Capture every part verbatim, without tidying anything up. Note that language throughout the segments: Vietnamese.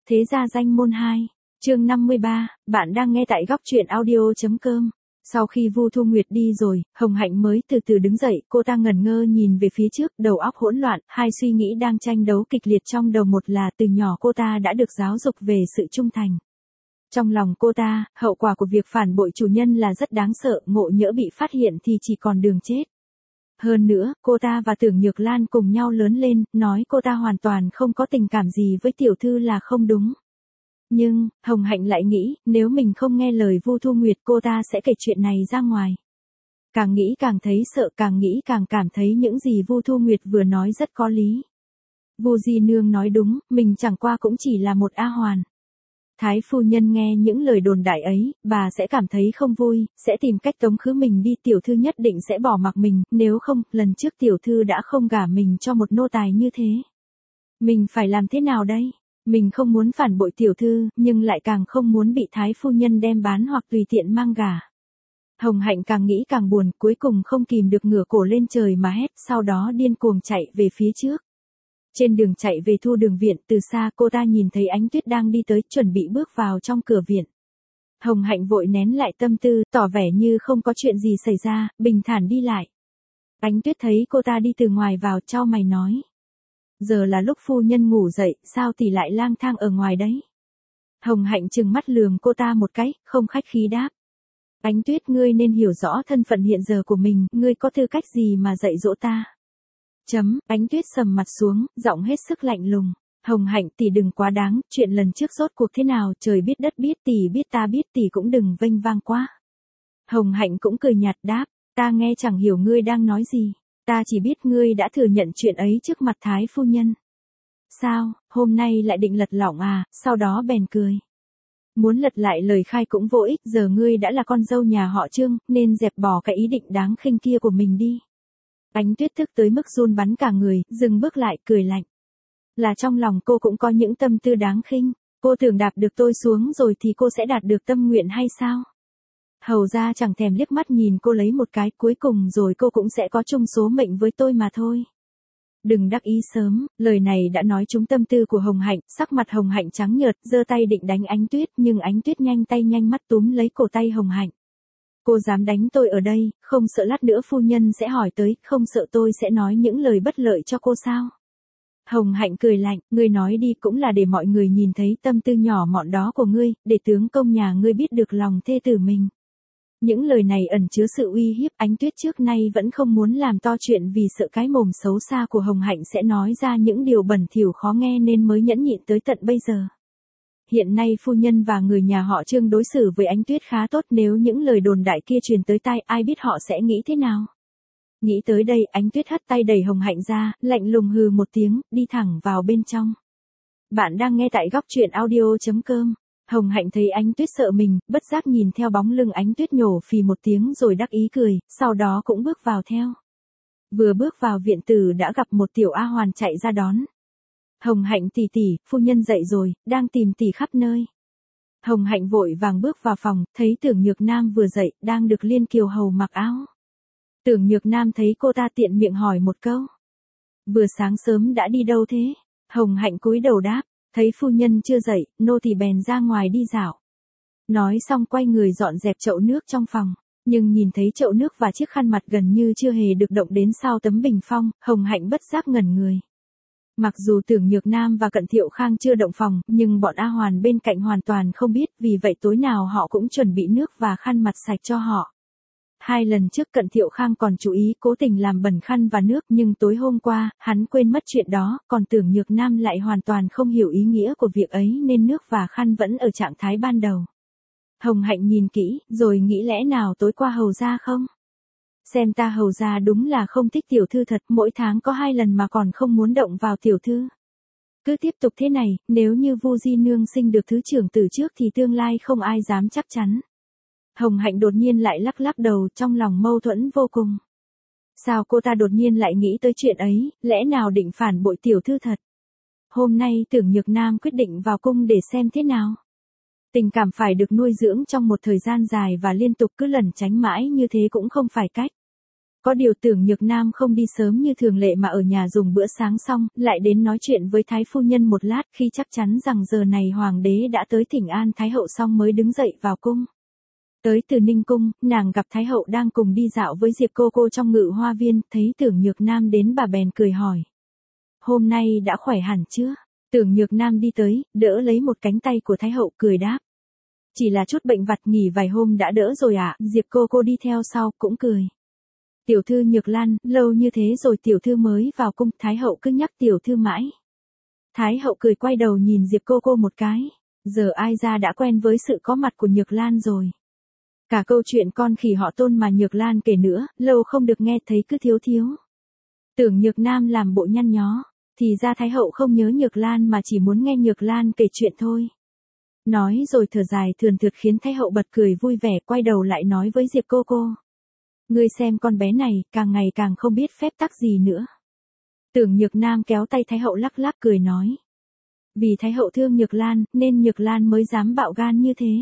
Thế gia danh môn hai, chương năm mươi ba, bạn đang nghe tại góc truyện audio.com. Sau khi Vu Thu Nguyệt đi rồi, Hồng Hạnh mới từ từ đứng dậy, cô ta ngẩn ngơ nhìn về phía trước, đầu óc hỗn loạn, hai suy nghĩ đang tranh đấu kịch liệt trong đầu. Một là từ nhỏ cô ta đã được giáo dục về sự trung thành. Trong lòng cô ta, hậu quả của việc phản bội chủ nhân là rất đáng sợ, ngộ nhỡ bị phát hiện thì chỉ còn đường chết. Hơn nữa, cô ta và Tưởng Nhược Lan cùng nhau lớn lên, nói cô ta hoàn toàn không có tình cảm gì với tiểu thư là không đúng. Nhưng, Hồng Hạnh lại nghĩ, nếu mình không nghe lời Vu Thu Nguyệt cô ta sẽ kể chuyện này ra ngoài. Càng nghĩ càng thấy sợ, càng nghĩ càng cảm thấy những gì Vu Thu Nguyệt vừa nói rất có lý. Vu Di Nương nói đúng, mình chẳng qua cũng chỉ là một A Hoàn. Thái phu nhân nghe những lời đồn đại ấy, bà sẽ cảm thấy không vui, sẽ tìm cách tống khứ mình đi. Tiểu thư nhất định sẽ bỏ mặc mình, nếu không, lần trước tiểu thư đã không gả mình cho một nô tài như thế. Mình phải làm thế nào đây? Mình không muốn phản bội tiểu thư, nhưng lại càng không muốn bị thái phu nhân đem bán hoặc tùy tiện mang gả. Hồng Hạnh càng nghĩ càng buồn, cuối cùng không kìm được ngửa cổ lên trời mà hét, sau đó điên cuồng chạy về phía trước. Trên đường chạy về Thu Đường viện, từ xa cô ta nhìn thấy Ánh Tuyết đang đi tới, chuẩn bị bước vào trong cửa viện. Hồng Hạnh vội nén lại tâm tư, tỏ vẻ như không có chuyện gì xảy ra, bình thản đi lại. Ánh Tuyết thấy cô ta đi từ ngoài vào, chau mày nói. Giờ là lúc phu nhân ngủ dậy, sao tỷ lại lang thang ở ngoài đấy? Hồng Hạnh trừng mắt lườm cô ta một cái, không khách khí đáp. Ánh Tuyết, ngươi nên hiểu rõ thân phận hiện giờ của mình, ngươi có tư cách gì mà dạy dỗ ta? Chấm, Ánh Tuyết sầm mặt xuống, giọng hết sức lạnh lùng. Hồng Hạnh, tỷ đừng quá đáng, chuyện lần trước rốt cuộc thế nào, trời biết đất biết, tỷ biết ta biết, tỷ cũng đừng vênh vang quá. Hồng Hạnh cũng cười nhạt đáp, ta nghe chẳng hiểu ngươi đang nói gì, ta chỉ biết ngươi đã thừa nhận chuyện ấy trước mặt thái phu nhân. Sao, hôm nay lại định lật lọng à? Sau đó bèn cười. Muốn lật lại lời khai cũng vô ích, giờ ngươi đã là con dâu nhà họ Trương, nên dẹp bỏ cái ý định đáng khinh kia của mình đi. Ánh Tuyết tức tới mức run bắn cả người, dừng bước lại, cười lạnh. Là trong lòng cô cũng có những tâm tư đáng khinh, cô tưởng đạp được tôi xuống rồi thì cô sẽ đạt được tâm nguyện hay sao? Hầu ra chẳng thèm liếc mắt nhìn cô lấy một cái, cuối cùng rồi cô cũng sẽ có chung số mệnh với tôi mà thôi. Đừng đắc ý sớm, lời này đã nói trúng tâm tư của Hồng Hạnh, sắc mặt Hồng Hạnh trắng nhợt, giơ tay định đánh Ánh Tuyết, nhưng Ánh Tuyết nhanh tay nhanh mắt túm lấy cổ tay Hồng Hạnh. Cô dám đánh tôi ở đây, không sợ lát nữa phu nhân sẽ hỏi tới, không sợ tôi sẽ nói những lời bất lợi cho cô sao? Hồng Hạnh cười lạnh, ngươi nói đi cũng là để mọi người nhìn thấy tâm tư nhỏ mọn đó của ngươi, để tướng công nhà ngươi biết được lòng thê tử mình. Những lời này ẩn chứa sự uy hiếp. Ánh Tuyết trước nay vẫn không muốn làm to chuyện vì sợ cái mồm xấu xa của Hồng Hạnh sẽ nói ra những điều bẩn thỉu khó nghe nên mới nhẫn nhịn tới tận bây giờ. Hiện nay phu nhân và người nhà họ Trương đối xử với Ánh Tuyết khá tốt, nếu những lời đồn đại kia truyền tới tai ai biết họ sẽ nghĩ thế nào. Nghĩ tới đây, Ánh Tuyết hất tay đẩy Hồng Hạnh ra, lạnh lùng hừ một tiếng, đi thẳng vào bên trong. Bạn đang nghe tại góc truyện audio.com. Hồng Hạnh thấy Ánh Tuyết sợ mình, bất giác nhìn theo bóng lưng Ánh Tuyết, nhổ phì một tiếng rồi đắc ý cười, sau đó cũng bước vào theo. Vừa bước vào viện tử đã gặp một tiểu A Hoàn chạy ra đón. Hồng Hạnh tỷ tỷ, phu nhân dậy rồi, đang tìm tỷ khắp nơi. Hồng Hạnh vội vàng bước vào phòng, thấy Tưởng Nhược Nam vừa dậy, đang được Liên Kiều hầu mặc áo. Tưởng Nhược Nam thấy cô ta tiện miệng hỏi một câu. Vừa sáng sớm đã đi đâu thế? Hồng Hạnh cúi đầu đáp, thấy phu nhân chưa dậy, nô tỳ bèn ra ngoài đi dạo. Nói xong quay người dọn dẹp chậu nước trong phòng, nhưng nhìn thấy chậu nước và chiếc khăn mặt gần như chưa hề được động đến sau tấm bình phong, Hồng Hạnh bất giác ngẩn người. Mặc dù Tưởng Nhược Nam và Cận Thiệu Khang chưa động phòng, nhưng bọn A Hoàn bên cạnh hoàn toàn không biết, vì vậy tối nào họ cũng chuẩn bị nước và khăn mặt sạch cho họ. Hai lần trước Cận Thiệu Khang còn chú ý cố tình làm bẩn khăn và nước, nhưng tối hôm qua, hắn quên mất chuyện đó, còn Tưởng Nhược Nam lại hoàn toàn không hiểu ý nghĩa của việc ấy nên nước và khăn vẫn ở trạng thái ban đầu. Hồng Hạnh nhìn kỹ, rồi nghĩ lẽ nào tối qua hầu ra không? Xem ta hầu ra đúng là không thích tiểu thư thật, mỗi tháng có hai lần mà còn không muốn động vào tiểu thư. Cứ tiếp tục thế này, nếu như Vu Di Nương sinh được thứ trưởng tử trước thì tương lai không ai dám chắc chắn. Hồng Hạnh đột nhiên lại lắc lắc đầu, trong lòng mâu thuẫn vô cùng. Sao cô ta đột nhiên lại nghĩ tới chuyện ấy, lẽ nào định phản bội tiểu thư thật? Hôm nay Tưởng Nhược Nam quyết định vào cung để xem thế nào. Tình cảm phải được nuôi dưỡng trong một thời gian dài và liên tục, cứ lẩn tránh mãi như thế cũng không phải cách. Có điều Tưởng Nhược Nam không đi sớm như thường lệ mà ở nhà dùng bữa sáng xong, lại đến nói chuyện với Thái phu nhân một lát, khi chắc chắn rằng giờ này hoàng đế đã tới thỉnh an Thái hậu xong mới đứng dậy vào cung. Tới từ Ninh cung, nàng gặp Thái hậu đang cùng đi dạo với Diệp cô cô trong ngự hoa viên, thấy Tưởng Nhược Nam đến bà bèn cười hỏi. Hôm nay đã khỏe hẳn chưa? Tưởng Nhược Nam đi tới, đỡ lấy một cánh tay của Thái hậu cười đáp. Chỉ là chút bệnh vặt, nghỉ vài hôm đã đỡ rồi ạ. À? Diệp cô cô đi theo sau, cũng cười. Tiểu thư Nhược Lan, lâu như thế rồi tiểu thư mới vào cung, Thái hậu cứ nhắc tiểu thư mãi. Thái hậu cười quay đầu nhìn Diệp cô cô một cái. Giờ ai ra đã quen với sự có mặt của Nhược Lan rồi. Cả câu chuyện con khỉ họ Tôn mà Nhược Lan kể nữa, lâu không được nghe thấy cứ thiếu thiếu. Tưởng Nhược Nam làm bộ nhăn nhó, thì ra Thái hậu không nhớ Nhược Lan mà chỉ muốn nghe Nhược Lan kể chuyện thôi. Nói rồi thở dài thườn thượt khiến Thái hậu bật cười vui vẻ, quay đầu lại nói với Diệp cô cô. Ngươi xem con bé này, càng ngày càng không biết phép tắc gì nữa. Tưởng Nhược Nam kéo tay Thái hậu lắc lắc cười nói. Vì Thái hậu thương Nhược Lan, nên Nhược Lan mới dám bạo gan như thế.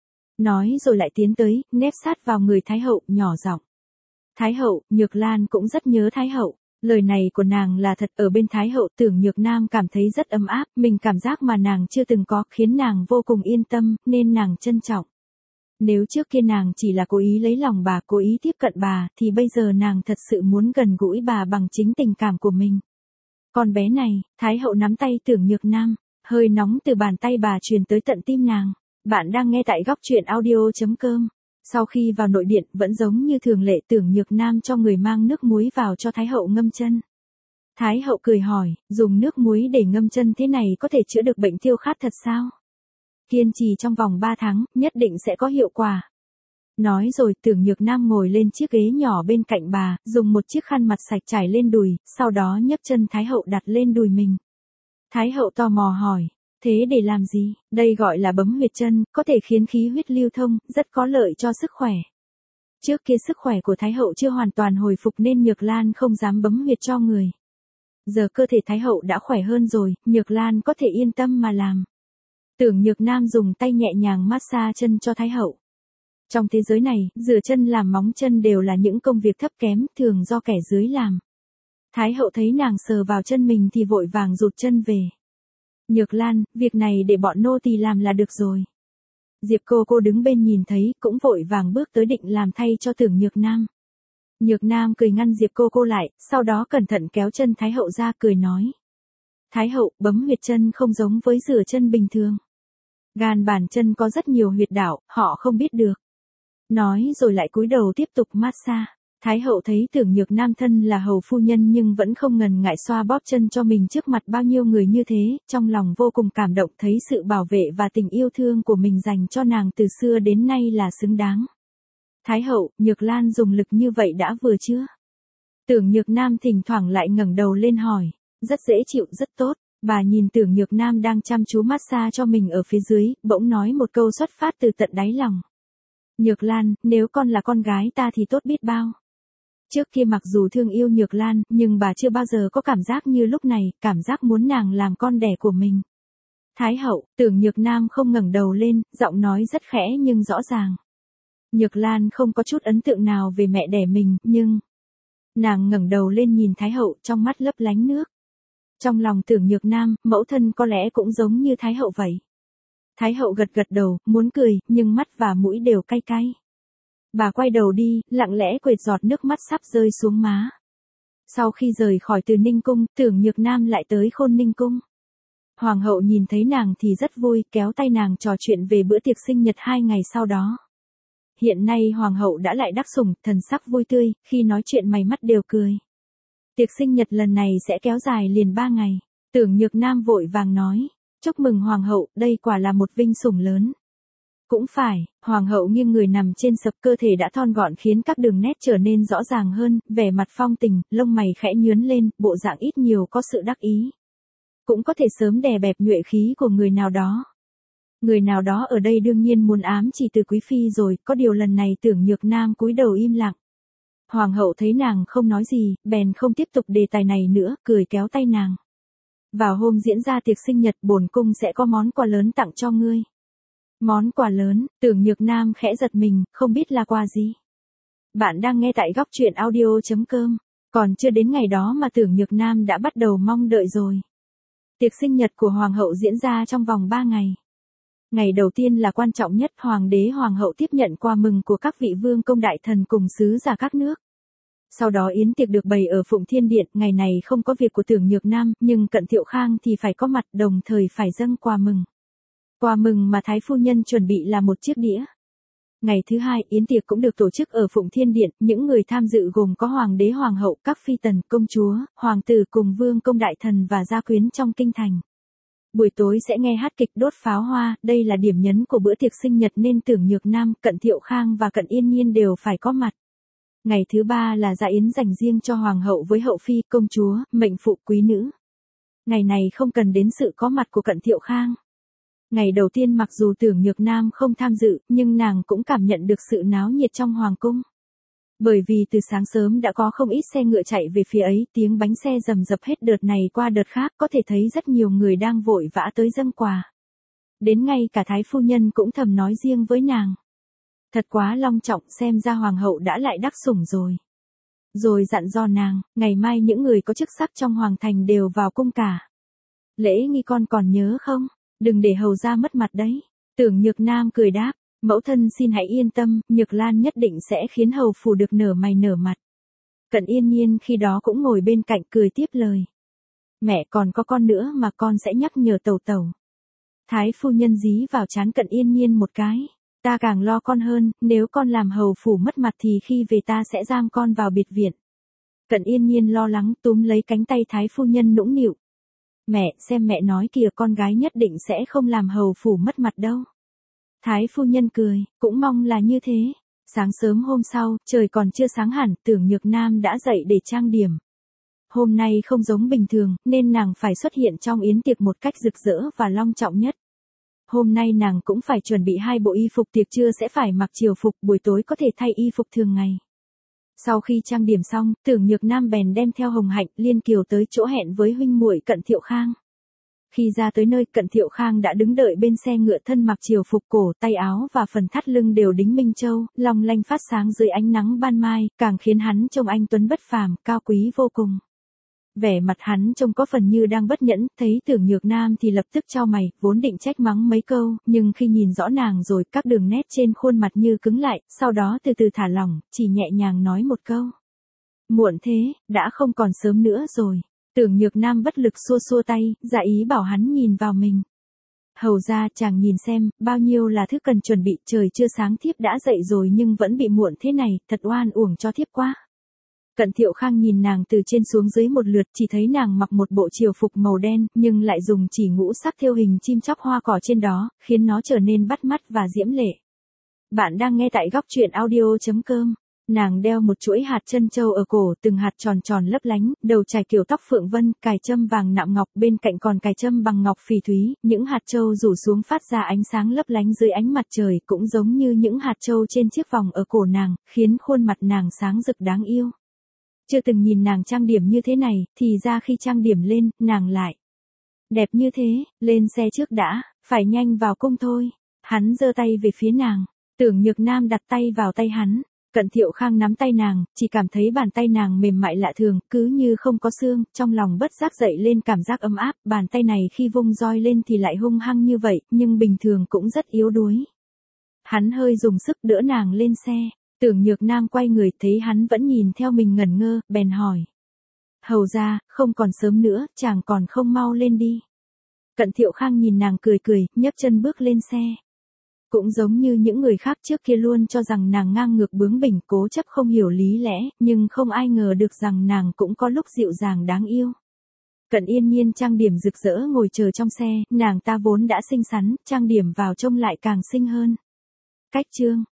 Nói rồi lại tiến tới, nép sát vào người Thái hậu, nhỏ giọng. Thái hậu, Nhược Lan cũng rất nhớ Thái hậu. Lời này của nàng là thật. Ở bên Thái hậu, Tưởng Nhược Nam cảm thấy rất ấm áp, mình cảm giác mà nàng chưa từng có, khiến nàng vô cùng yên tâm, nên nàng trân trọng. Nếu trước kia nàng chỉ là cố ý lấy lòng bà, cố ý tiếp cận bà, thì bây giờ nàng thật sự muốn gần gũi bà bằng chính tình cảm của mình. Con bé này, Thái hậu nắm tay Tưởng Nhược Nam, hơi nóng từ bàn tay bà truyền tới tận tim nàng. Bạn đang nghe tại góc truyện audio chấm com. Sau khi vào nội điện, vẫn giống như thường lệ, Tưởng Nhược Nam cho người mang nước muối vào cho Thái hậu ngâm chân. Thái hậu cười hỏi, dùng nước muối để ngâm chân thế này có thể chữa được bệnh tiêu khát thật sao? Kiên trì trong vòng ba tháng, nhất định sẽ có hiệu quả. Nói rồi, Tưởng Nhược Nam ngồi lên chiếc ghế nhỏ bên cạnh bà, dùng một chiếc khăn mặt sạch trải lên đùi, sau đó nhấc chân Thái hậu đặt lên đùi mình. Thái hậu tò mò hỏi, thế để làm gì? Đây gọi là bấm huyệt chân, có thể khiến khí huyết lưu thông, rất có lợi cho sức khỏe. Trước kia sức khỏe của Thái hậu chưa hoàn toàn hồi phục nên Nhược Lan không dám bấm huyệt cho người. Giờ cơ thể Thái hậu đã khỏe hơn rồi, Nhược Lan có thể yên tâm mà làm. Tưởng Nhược Nam dùng tay nhẹ nhàng massage chân cho Thái hậu. Trong thế giới này, rửa chân làm móng chân đều là những công việc thấp kém, thường do kẻ dưới làm. Thái hậu thấy nàng sờ vào chân mình thì vội vàng rụt chân về. Nhược Lan, việc này để bọn nô tỳ làm là được rồi. Diệp cô cô đứng bên nhìn thấy, cũng vội vàng bước tới định làm thay cho Tưởng Nhược Nam. Nhược Nam cười ngăn Diệp cô cô lại, sau đó cẩn thận kéo chân Thái hậu ra cười nói. Thái hậu, bấm huyệt chân không giống với rửa chân bình thường. Gan bàn chân có rất nhiều huyệt đạo, họ không biết được. Nói rồi lại cúi đầu tiếp tục massage. Thái hậu thấy Tưởng Nhược Nam thân là hầu phu nhân nhưng vẫn không ngần ngại xoa bóp chân cho mình trước mặt bao nhiêu người như thế, trong lòng vô cùng cảm động, thấy sự bảo vệ và tình yêu thương của mình dành cho nàng từ xưa đến nay là xứng đáng. Thái hậu, Nhược Lan dùng lực như vậy đã vừa chưa? Tưởng Nhược Nam thỉnh thoảng lại ngẩng đầu lên hỏi. Rất dễ chịu, rất tốt. Bà nhìn Tưởng Nhược Nam đang chăm chú massage cho mình ở phía dưới, bỗng nói một câu xuất phát từ tận đáy lòng. Nhược Lan, nếu con là con gái ta thì tốt biết bao. Trước kia mặc dù thương yêu Nhược Lan, nhưng bà chưa bao giờ có cảm giác như lúc này, cảm giác muốn nàng làm con đẻ của mình. Thái hậu, Tưởng Nhược Nam không ngẩng đầu lên, giọng nói rất khẽ nhưng rõ ràng. Nhược Lan không có chút ấn tượng nào về mẹ đẻ mình, nhưng... Nàng ngẩng đầu lên nhìn Thái hậu, trong mắt lấp lánh nước. Trong lòng Tưởng Nhược Nam, mẫu thân có lẽ cũng giống như Thái hậu vậy. Thái hậu gật gật đầu, muốn cười, nhưng mắt và mũi đều cay cay. Bà quay đầu đi, lặng lẽ quệt giọt nước mắt sắp rơi xuống má. Sau khi rời khỏi Từ Ninh cung, Tưởng Nhược Nam lại tới Khôn Ninh cung. Hoàng hậu nhìn thấy nàng thì rất vui, kéo tay nàng trò chuyện về bữa tiệc sinh nhật hai ngày sau đó. Hiện nay hoàng hậu đã lại đắc sủng, thần sắc vui tươi, khi nói chuyện mày mắt đều cười. Tiệc sinh nhật lần này sẽ kéo dài liền ba ngày. Tưởng Nhược Nam vội vàng nói, chúc mừng hoàng hậu, đây quả là một vinh sủng lớn. Cũng phải, hoàng hậu nghiêng người nằm trên sập, cơ thể đã thon gọn khiến các đường nét trở nên rõ ràng hơn, vẻ mặt phong tình, lông mày khẽ nhướn lên, bộ dạng ít nhiều có sự đắc ý. Cũng có thể sớm đè bẹp nhuệ khí của người nào đó. Người nào đó ở đây đương nhiên muốn ám chỉ từ quý phi rồi, có điều lần này Tưởng Nhược Nam cúi đầu im lặng. Hoàng hậu thấy nàng không nói gì, bèn không tiếp tục đề tài này nữa, cười kéo tay nàng. Vào hôm diễn ra tiệc sinh nhật, bổn cung sẽ có món quà lớn tặng cho ngươi. Món quà lớn, Tưởng Nhược Nam khẽ giật mình, không biết là quà gì. Bạn đang nghe tại góc truyện audio chấm com. Còn chưa đến ngày đó mà Tưởng Nhược Nam đã bắt đầu mong đợi rồi. Tiệc sinh nhật của Hoàng hậu diễn ra trong vòng ba ngày. Ngày đầu tiên là quan trọng nhất, Hoàng đế Hoàng hậu tiếp nhận quà mừng của các vị vương công đại thần cùng sứ giả các nước. Sau đó yến tiệc được bày ở Phụng Thiên Điện, ngày này không có việc của Tưởng Nhược Nam, nhưng Cận Thiệu Khang thì phải có mặt, đồng thời phải dâng quà mừng. Quà mừng mà Thái phu nhân chuẩn bị là một chiếc đĩa. Ngày thứ hai, yến tiệc cũng được tổ chức ở Phụng Thiên Điện, những người tham dự gồm có Hoàng đế Hoàng hậu, các phi tần, công chúa, hoàng tử cùng vương công đại thần và gia quyến trong kinh thành. Buổi tối sẽ nghe hát kịch đốt pháo hoa, đây là điểm nhấn của bữa tiệc sinh nhật nên Tưởng Nhược Nam, Cận Thiệu Khang và Cận Yên Nhiên đều phải có mặt. Ngày thứ ba là dạ yến dành riêng cho Hoàng hậu với hậu phi, công chúa, mệnh phụ, quý nữ. Ngày này không cần đến sự có mặt của Cận Thiệu Khang. Ngày đầu tiên mặc dù Tưởng Nhược Nam không tham dự, nhưng nàng cũng cảm nhận được sự náo nhiệt trong hoàng cung. Bởi vì từ sáng sớm đã có không ít xe ngựa chạy về phía ấy, tiếng bánh xe rầm rập hết đợt này qua đợt khác, có thể thấy rất nhiều người đang vội vã tới dâng quà. Đến ngay cả Thái phu nhân cũng thầm nói riêng với nàng. Thật quá long trọng, xem ra hoàng hậu đã lại đắc sủng rồi. Rồi dặn dò nàng, ngày mai những người có chức sắc trong hoàng thành đều vào cung cả. Lễ nghi con còn nhớ không? Đừng để hầu ra mất mặt đấy. Tưởng Nhược Nam cười đáp, mẫu thân xin hãy yên tâm, Nhược Lan nhất định sẽ khiến hầu phủ được nở mày nở mặt. Cận Yên Nhiên khi đó cũng ngồi bên cạnh cười tiếp lời. Mẹ còn có con nữa mà con sẽ nhắc nhở tẩu tẩu. Thái phu nhân dí vào trán Cận Yên Nhiên một cái. Ta càng lo con hơn, nếu con làm hầu phủ mất mặt thì khi về ta sẽ giam con vào biệt viện. Cận Yên Nhiên lo lắng túm lấy cánh tay Thái phu nhân nũng nịu. Mẹ, xem mẹ nói kìa, con gái nhất định sẽ không làm hầu phủ mất mặt đâu. Thái phu nhân cười, cũng mong là như thế. Sáng sớm hôm sau, trời còn chưa sáng hẳn, Tưởng Nhược Nam đã dậy để trang điểm. Hôm nay không giống bình thường, nên nàng phải xuất hiện trong yến tiệc một cách rực rỡ và long trọng nhất. Hôm nay nàng cũng phải chuẩn bị hai bộ y phục, tiệc trưa sẽ phải mặc triều phục, buổi tối có thể thay y phục thường ngày. Sau khi trang điểm xong, Tưởng Nhược Nam bèn đem theo Hồng Hạnh, Liên Kiều tới chỗ hẹn với huynh muội Cận Thiệu Khang. Khi ra tới nơi, Cận Thiệu Khang đã đứng đợi bên xe ngựa, thân mặc triều phục, cổ, tay áo và phần thắt lưng đều đính minh châu, long lanh phát sáng dưới ánh nắng ban mai, càng khiến hắn trông anh tuấn bất phàm, cao quý vô cùng. Vẻ mặt hắn trông có phần như đang bất nhẫn, thấy Tưởng Nhược Nam thì lập tức chau mày, vốn định trách mắng mấy câu, nhưng khi nhìn rõ nàng rồi, các đường nét trên khuôn mặt như cứng lại, sau đó từ từ thả lỏng, chỉ nhẹ nhàng nói một câu. Muộn thế, đã không còn sớm nữa rồi. Tưởng Nhược Nam bất lực xua xua tay, dạ ý bảo hắn nhìn vào mình. Hầu ra, chàng nhìn xem, bao nhiêu là thứ cần chuẩn bị, trời chưa sáng thiếp đã dậy rồi nhưng vẫn bị muộn thế này, thật oan uổng cho thiếp quá. Cận Thiệu Khang nhìn nàng từ trên xuống dưới một lượt, chỉ thấy nàng mặc một bộ triều phục màu đen, nhưng lại dùng chỉ ngũ sắc thêu hình chim chóc hoa cỏ trên đó, khiến nó trở nên bắt mắt và diễm lệ. Bạn đang nghe tại góc truyện audio chấm com. Nàng đeo một chuỗi hạt trân châu ở cổ, từng hạt tròn tròn lấp lánh, đầu trải kiểu tóc phượng vân, cài châm vàng nạm ngọc, bên cạnh còn cài châm bằng ngọc phỉ thúy, những hạt châu rủ xuống phát ra ánh sáng lấp lánh dưới ánh mặt trời, cũng giống như những hạt châu trên chiếc vòng ở cổ nàng, khiến khuôn mặt nàng sáng rực đáng yêu. Chưa từng nhìn nàng trang điểm như thế này, thì ra khi trang điểm lên, nàng lại đẹp như thế. Lên xe trước đã, phải nhanh vào cung thôi. Hắn giơ tay về phía nàng. Tưởng Nhược Nam đặt tay vào tay hắn. Cận Thiệu Khang nắm tay nàng, chỉ cảm thấy bàn tay nàng mềm mại lạ thường, cứ như không có xương, trong lòng bất giác dậy lên cảm giác ấm áp. Bàn tay này khi vung roi lên thì lại hung hăng như vậy, nhưng bình thường cũng rất yếu đuối. Hắn hơi dùng sức đỡ nàng lên xe. Tưởng Nhược Nam quay người, thấy hắn vẫn nhìn theo mình ngẩn ngơ, bèn hỏi. Hầu ra, không còn sớm nữa, chàng còn không mau lên đi. Cận Thiệu Khang nhìn nàng cười cười, nhấc chân bước lên xe. Cũng giống như những người khác trước kia luôn cho rằng nàng ngang ngược bướng bỉnh, cố chấp không hiểu lý lẽ, nhưng không ai ngờ được rằng nàng cũng có lúc dịu dàng đáng yêu. Cận Yên Nhiên trang điểm rực rỡ ngồi chờ trong xe, nàng ta vốn đã xinh xắn, trang điểm vào trông lại càng xinh hơn. Cách chương